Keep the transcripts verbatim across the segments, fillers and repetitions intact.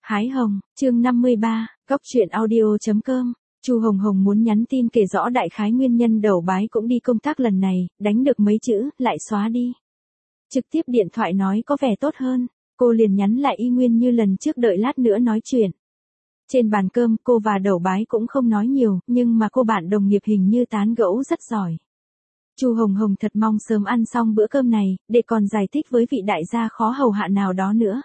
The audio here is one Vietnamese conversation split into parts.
Hái hồng, chương năm mươi ba, góc truyện audio chấm com. Chu Hồng Hồng muốn nhắn tin kể rõ đại khái nguyên nhân Đầu Bái cũng đi công tác lần này, đánh được mấy chữ, lại xóa đi. Trực tiếp điện thoại nói có vẻ tốt hơn, cô liền nhắn lại y nguyên như lần trước đợi lát nữa nói chuyện. Trên bàn cơm cô và Đầu Bái cũng không nói nhiều, nhưng mà cô bạn đồng nghiệp hình như tán gẫu rất giỏi. Chu Hồng Hồng thật mong sớm ăn xong bữa cơm này, để còn giải thích với vị đại gia khó hầu hạ nào đó nữa.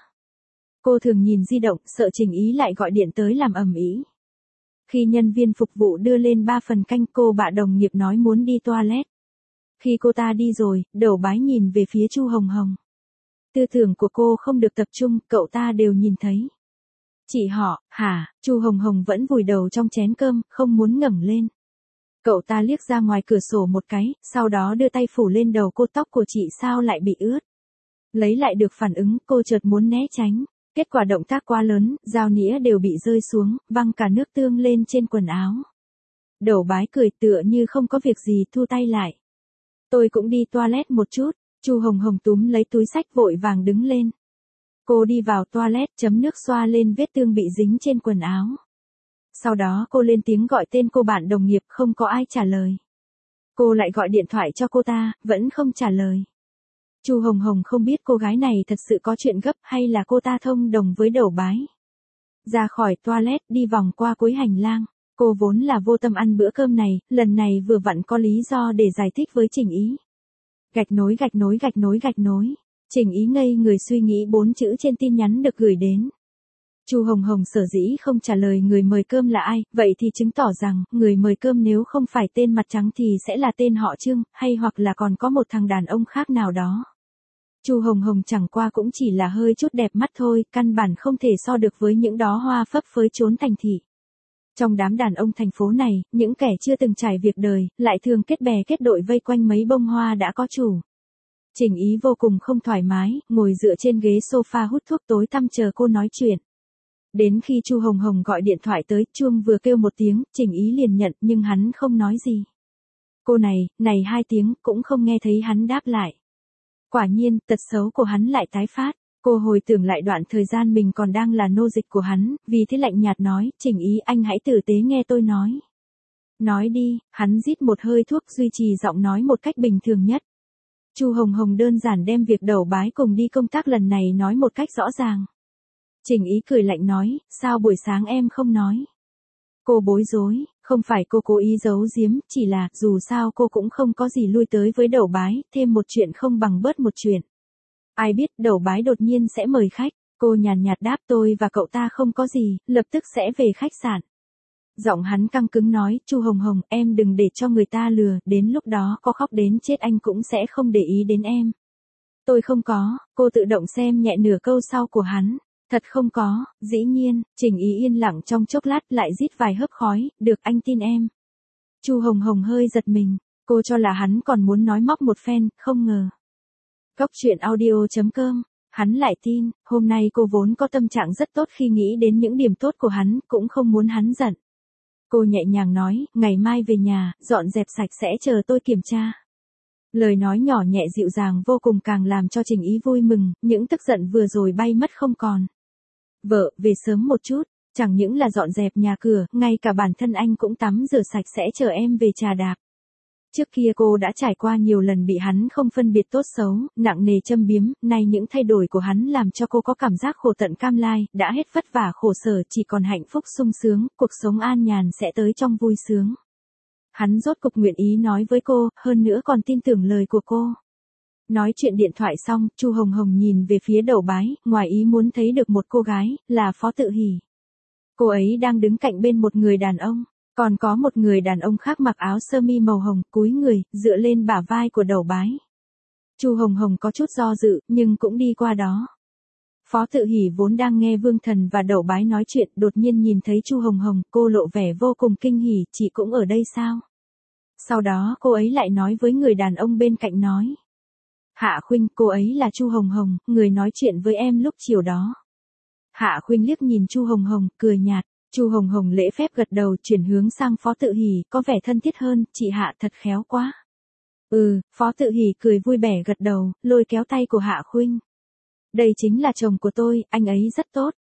Cô thường nhìn di động, sợ Trình Ý lại gọi điện tới làm ầm ĩ. Khi nhân viên phục vụ đưa lên ba phần canh, cô bạn đồng nghiệp nói muốn đi toilet. Khi cô ta đi rồi, Đầu Bái nhìn về phía Chu Hồng Hồng. Tư tưởng của cô không được tập trung, cậu ta đều nhìn thấy. Chị họ, hả? Chu Hồng Hồng vẫn vùi đầu trong chén cơm, không muốn ngẩng lên. Cậu ta liếc ra ngoài cửa sổ một cái, sau đó đưa tay phủ lên đầu cô. Tóc của chị sao lại bị ướt? Lấy lại được phản ứng, cô chợt muốn né tránh. Kết quả động tác quá lớn, dao nĩa đều bị rơi xuống, văng cả nước tương lên trên quần áo. Đầu Bái cười tựa như không có việc gì, thu tay lại. Tôi cũng đi toilet một chút. Chu Hồng Hồng túm lấy túi xách vội vàng đứng lên. Cô đi vào toilet, chấm nước xoa lên vết thương bị dính trên quần áo. Sau đó cô lên tiếng gọi tên cô bạn đồng nghiệp, không có ai trả lời. Cô lại gọi điện thoại cho cô ta, vẫn không trả lời. Chu Hồng Hồng không biết cô gái này thật sự có chuyện gấp hay là cô ta thông đồng với Đầu Bái. Ra khỏi toilet, đi vòng qua cuối hành lang. Cô vốn là vô tâm ăn bữa cơm này, lần này vừa vặn có lý do để giải thích với Trình Ý. Gạch nối gạch nối gạch nối gạch nối. Trình Ý ngây người suy nghĩ bốn chữ trên tin nhắn được gửi đến. Chu Hồng Hồng sở dĩ không trả lời người mời cơm là ai, vậy thì chứng tỏ rằng, người mời cơm nếu không phải tên mặt trắng thì sẽ là tên họ Trương, hay hoặc là còn có một thằng đàn ông khác nào đó. Chu Hồng Hồng chẳng qua cũng chỉ là hơi chút đẹp mắt thôi, căn bản không thể so được với những đó hoa phấp phới trốn thành thị. Trong đám đàn ông thành phố này, những kẻ chưa từng trải việc đời, lại thường kết bè kết đội vây quanh mấy bông hoa đã có chủ. Trình Ý vô cùng không thoải mái, ngồi dựa trên ghế sofa hút thuốc tối tăm chờ cô nói chuyện. Đến khi Chu Hồng Hồng gọi điện thoại tới, chuông vừa kêu một tiếng, Trình Ý liền nhận nhưng hắn không nói gì. Cô này, này hai tiếng, cũng không nghe thấy hắn đáp lại. Quả nhiên, tật xấu của hắn lại tái phát. Cô hồi tưởng lại đoạn thời gian mình còn đang là nô dịch của hắn, vì thế lạnh nhạt nói, Trình Ý anh hãy tử tế nghe tôi nói. Nói đi, hắn rít một hơi thuốc duy trì giọng nói một cách bình thường nhất. Chu Hồng Hồng đơn giản đem việc Đầu Bái cùng đi công tác lần này nói một cách rõ ràng. Trình Ý cười lạnh nói, sao buổi sáng em không nói? Cô bối rối, không phải cô cố ý giấu giếm, chỉ là, dù sao cô cũng không có gì lui tới với Đầu Bái, thêm một chuyện không bằng bớt một chuyện. Ai biết Đầu Bái đột nhiên sẽ mời khách, cô nhàn nhạt đáp tôi và cậu ta không có gì, lập tức sẽ về khách sạn. Giọng hắn căng cứng nói, Chu Hồng Hồng, em đừng để cho người ta lừa, đến lúc đó có khóc đến chết anh cũng sẽ không để ý đến em. Tôi không có, cô tự động xem nhẹ nửa câu sau của hắn. Thật không có, dĩ nhiên. Trình Ý yên lặng trong chốc lát lại rít vài hớp khói, được anh tin em. Chu Hồng Hồng hơi giật mình, cô cho là hắn còn muốn nói móc một phen, không ngờ. Góc truyện audio chấm com, hắn lại tin, hôm nay cô vốn có tâm trạng rất tốt khi nghĩ đến những điểm tốt của hắn, cũng không muốn hắn giận. Cô nhẹ nhàng nói, ngày mai về nhà, dọn dẹp sạch sẽ chờ tôi kiểm tra. Lời nói nhỏ nhẹ dịu dàng vô cùng càng làm cho Trình Ý vui mừng, những tức giận vừa rồi bay mất không còn. Vợ, về sớm một chút, chẳng những là dọn dẹp nhà cửa, ngay cả bản thân anh cũng tắm rửa sạch sẽ chờ em về trà đạp. Trước kia cô đã trải qua nhiều lần bị hắn không phân biệt tốt xấu, nặng nề châm biếm, nay những thay đổi của hắn làm cho cô có cảm giác khổ tận cam lai, đã hết vất vả khổ sở chỉ còn hạnh phúc sung sướng, cuộc sống an nhàn sẽ tới trong vui sướng. Hắn rốt cục nguyện ý nói với cô, hơn nữa còn tin tưởng lời của cô. Nói chuyện điện thoại xong, Chu Hồng Hồng nhìn về phía Đầu Bái, ngoài ý muốn thấy được một cô gái, là Phó Tự Hỷ. Cô ấy đang đứng cạnh bên một người đàn ông, còn có một người đàn ông khác mặc áo sơ mi màu hồng, cúi người, dựa lên bả vai của Đầu Bái. Chu Hồng Hồng có chút do dự, nhưng cũng đi qua đó. Phó Tự Hỷ vốn đang nghe Vương Thần và Đầu Bái nói chuyện, đột nhiên nhìn thấy Chu Hồng Hồng, cô lộ vẻ vô cùng kinh hỉ, chị cũng ở đây sao? Sau đó cô ấy lại nói với người đàn ông bên cạnh nói. Hạ Khuynh, cô ấy là Chu Hồng Hồng, người nói chuyện với em lúc chiều đó. Hạ Khuynh liếc nhìn Chu Hồng Hồng, cười nhạt. Chu Hồng Hồng lễ phép gật đầu, chuyển hướng sang Phó Tự Hỷ, có vẻ thân thiết hơn, chị Hạ thật khéo quá. Ừ, Phó Tự Hỷ cười vui vẻ gật đầu, lôi kéo tay của Hạ Khuynh. Đây chính là chồng của tôi, anh ấy rất tốt.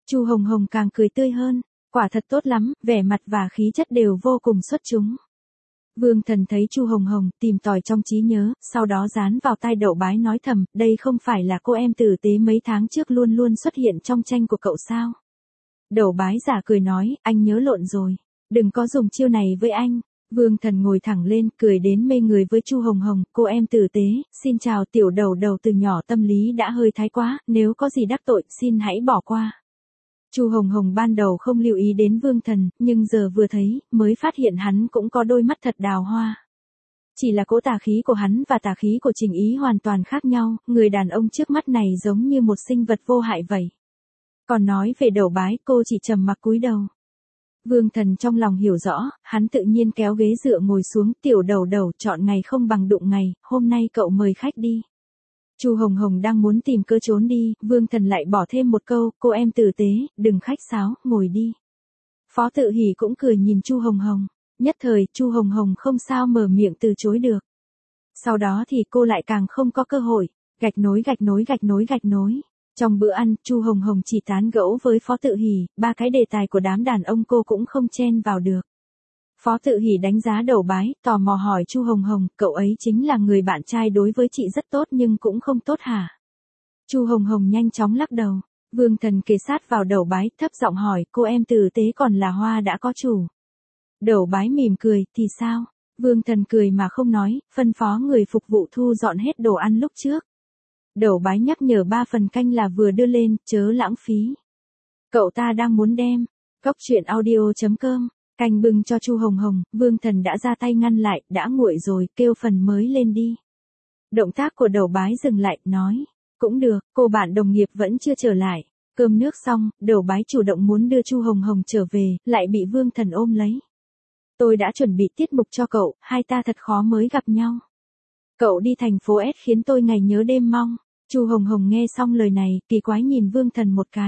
Chu Hồng Hồng càng cười tươi hơn, quả thật tốt lắm, vẻ mặt và khí chất đều vô cùng xuất chúng. Vương Thần thấy Chu Hồng Hồng, tìm tòi trong trí nhớ, sau đó dán vào tai Đậu Bái nói thầm, đây không phải là cô em tử tế mấy tháng trước luôn luôn xuất hiện trong tranh của cậu sao? Đậu Bái giả cười nói, anh nhớ lộn rồi, đừng có dùng chiêu này với anh. Vương Thần ngồi thẳng lên, cười đến mê người với Chu Hồng Hồng, cô em tử tế, xin chào tiểu đầu đầu, từ nhỏ tâm lý đã hơi thái quá, nếu có gì đắc tội, xin hãy bỏ qua. Chu Hồng Hồng ban đầu không lưu ý đến Vương Thần, nhưng giờ vừa thấy, mới phát hiện hắn cũng có đôi mắt thật đào hoa. Chỉ là cỗ tà khí của hắn và tà khí của Trình Ý hoàn toàn khác nhau, người đàn ông trước mắt này giống như một sinh vật vô hại vậy. Còn nói về Đậu Bái, cô chỉ trầm mặc cúi đầu. Vương Thần trong lòng hiểu rõ, hắn tự nhiên kéo ghế dựa ngồi xuống, tiểu đầu đầu, chọn ngày không bằng đụng ngày, hôm nay cậu mời khách đi. Chu Hồng Hồng đang muốn tìm cơ trốn đi, Vương Thần lại bỏ thêm một câu, cô em tử tế, đừng khách sáo, ngồi đi. Phó Tự Hỷ cũng cười nhìn Chu Hồng Hồng, nhất thời, Chu Hồng Hồng không sao mở miệng từ chối được. Sau đó thì cô lại càng không có cơ hội, gạch nối gạch nối gạch nối gạch nối. Trong bữa ăn, Chu Hồng Hồng chỉ tán gẫu với Phó Tự Hỷ, ba cái đề tài của đám đàn ông cô cũng không chen vào được. Phó Tự Hỷ đánh giá Đậu Bái, tò mò hỏi Chu Hồng Hồng, cậu ấy chính là người bạn trai đối với chị rất tốt nhưng cũng không tốt hả? Chu Hồng Hồng nhanh chóng lắc đầu. Vương Thần kề sát vào Đậu Bái, thấp giọng hỏi, cô em tử tế còn là hoa đã có chủ. Đậu Bái mỉm cười, thì sao? Vương Thần cười mà không nói, phân phó người phục vụ thu dọn hết đồ ăn lúc trước. Đậu Bái nhắc nhở ba phần canh là vừa đưa lên, chớ lãng phí. Cậu ta đang muốn đem. Góc truyện audio chấm com. Canh bưng cho Chu Hồng Hồng, Vương Thần đã ra tay ngăn lại, đã nguội rồi, kêu phần mới lên đi. Động tác của Đậu Bái dừng lại, nói, cũng được, cô bạn đồng nghiệp vẫn chưa trở lại. Cơm nước xong, Đậu Bái chủ động muốn đưa Chu Hồng Hồng trở về, lại bị Vương Thần ôm lấy. Tôi đã chuẩn bị tiết mục cho cậu, hai ta thật khó mới gặp nhau. Cậu đi thành phố S khiến tôi ngày nhớ đêm mong. Chu Hồng Hồng nghe xong lời này, kỳ quái nhìn Vương Thần một cái.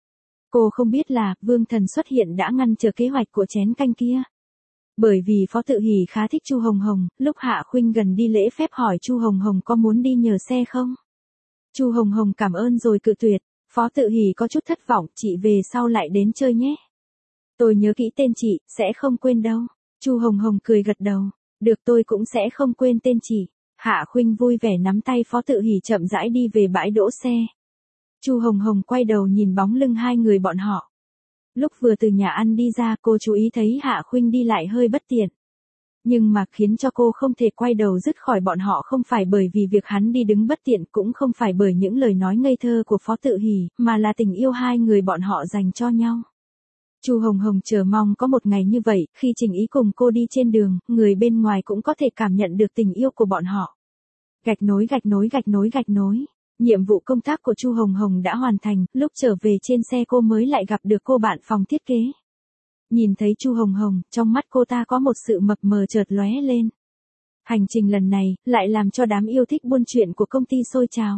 Cô không biết là, Vương Thần xuất hiện đã ngăn trở kế hoạch của chén canh kia. Bởi vì Phó Tự Hỷ khá thích Chu Hồng Hồng, lúc Hạ Khuynh gần đi lễ phép hỏi Chu Hồng Hồng có muốn đi nhờ xe không? Chu Hồng Hồng cảm ơn rồi cự tuyệt, Phó Tự Hỷ có chút thất vọng, chị về sau lại đến chơi nhé. Tôi nhớ kỹ tên chị, sẽ không quên đâu. Chu Hồng Hồng cười gật đầu, được tôi cũng sẽ không quên tên chị. Hạ Khuynh vui vẻ nắm tay Phó Tự Hỷ chậm rãi đi về bãi đỗ xe. Chu Hồng Hồng quay đầu nhìn bóng lưng hai người bọn họ. Lúc vừa từ nhà ăn đi ra, cô chú ý thấy Hạ Khuynh đi lại hơi bất tiện. Nhưng mà khiến cho cô không thể quay đầu dứt khỏi bọn họ không phải bởi vì việc hắn đi đứng bất tiện, cũng không phải bởi những lời nói ngây thơ của Phó Tự Hỷ, mà là tình yêu hai người bọn họ dành cho nhau. Chu Hồng Hồng chờ mong có một ngày như vậy, khi Trình Ý cùng cô đi trên đường, người bên ngoài cũng có thể cảm nhận được tình yêu của bọn họ. Gạch nối gạch nối gạch nối gạch nối. Nhiệm vụ công tác của Chu Hồng Hồng đã hoàn thành, lúc trở về trên xe cô mới lại gặp được cô bạn phòng thiết kế. Nhìn thấy Chu Hồng Hồng, trong mắt cô ta có một sự mập mờ chợt lóe lên. Hành trình lần này, lại làm cho đám yêu thích buôn chuyện của công ty sôi trào.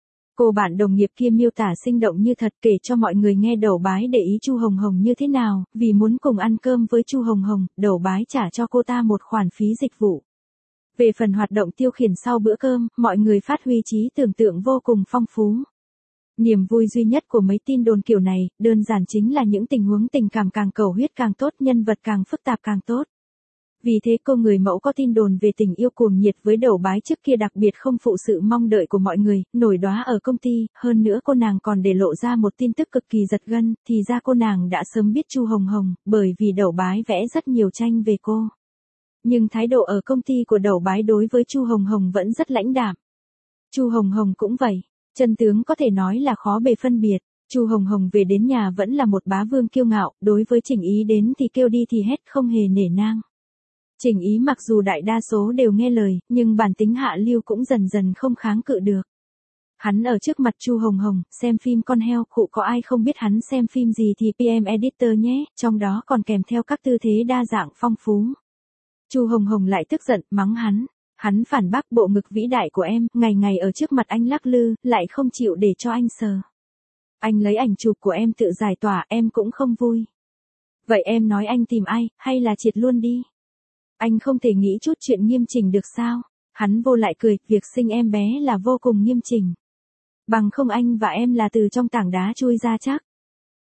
Cô bạn đồng nghiệp kia miêu tả sinh động như thật, kể cho mọi người nghe Đậu Bái để ý Chu Hồng Hồng như thế nào, vì muốn cùng ăn cơm với Chu Hồng Hồng, Đậu Bái trả cho cô ta một khoản phí dịch vụ. Về phần hoạt động tiêu khiển sau bữa cơm, mọi người phát huy trí tưởng tượng vô cùng phong phú. Niềm vui duy nhất của mấy tin đồn kiểu này, đơn giản chính là những tình huống tình cảm càng cầu huyết càng tốt, nhân vật càng phức tạp càng tốt. Vì thế cô người mẫu có tin đồn về tình yêu cuồng nhiệt với Đậu Bái trước kia đặc biệt không phụ sự mong đợi của mọi người, nổi đóa ở công ty, hơn nữa cô nàng còn để lộ ra một tin tức cực kỳ giật gân, thì ra cô nàng đã sớm biết Chu Hồng Hồng, bởi vì Đậu Bái vẽ rất nhiều tranh về cô. Nhưng thái độ ở công ty của Đậu Bái đối với Chu Hồng Hồng vẫn rất lãnh đạm. Chu Hồng Hồng cũng vậy, chân tướng có thể nói là khó bề phân biệt. Chu Hồng Hồng về đến nhà vẫn là một bá vương kiêu ngạo, đối với Trình Ý đến thì kêu đi thì hét, không hề nể nang. Trình Ý mặc dù đại đa số đều nghe lời, nhưng bản tính hạ lưu cũng dần dần không kháng cự được. Hắn ở trước mặt Chu Hồng Hồng, xem phim con heo, khụ có ai không biết hắn xem phim gì thì pê em Editor nhé, trong đó còn kèm theo các tư thế đa dạng phong phú. Chu Hồng Hồng lại tức giận, mắng hắn. Hắn phản bác, bộ ngực vĩ đại của em, ngày ngày ở trước mặt anh lắc lư, lại không chịu để cho anh sờ. Anh lấy ảnh chụp của em tự giải tỏa, em cũng không vui. Vậy em nói anh tìm ai, hay là triệt luôn đi? Anh không thể nghĩ chút chuyện nghiêm chỉnh được sao? Hắn vô lại cười, việc sinh em bé là vô cùng nghiêm chỉnh. Bằng không anh và em là từ trong tảng đá chui ra chắc.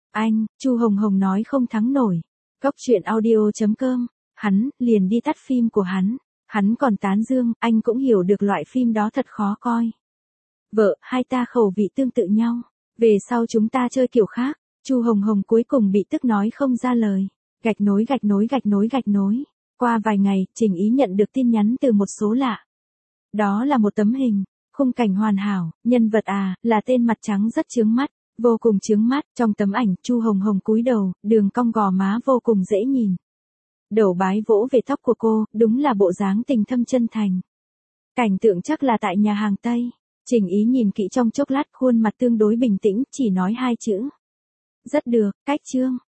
Anh, Chu Hồng Hồng nói không thắng nổi. Cốc truyện audio chấm com, hắn, liền đi tắt phim của hắn. Hắn còn tán dương, anh cũng hiểu được loại phim đó thật khó coi. Vợ, hai ta khẩu vị tương tự nhau. Về sau chúng ta chơi kiểu khác. Chu Hồng Hồng cuối cùng bị tức nói không ra lời. Gạch nối gạch nối gạch nối gạch nối. Qua vài ngày, Trình Ý nhận được tin nhắn từ một số lạ. Đó là một tấm hình, khung cảnh hoàn hảo, nhân vật à, là tên mặt trắng rất chướng mắt, vô cùng chướng mắt. Trong tấm ảnh, Chu Hồng Hồng cúi đầu, đường cong gò má vô cùng dễ nhìn. Đầu bái vỗ về tóc của cô, đúng là bộ dáng tình thâm chân thành. Cảnh tượng chắc là tại nhà hàng Tây. Trình Ý nhìn kỹ trong chốc lát, khuôn mặt tương đối bình tĩnh, chỉ nói hai chữ. Rất được, cách chương.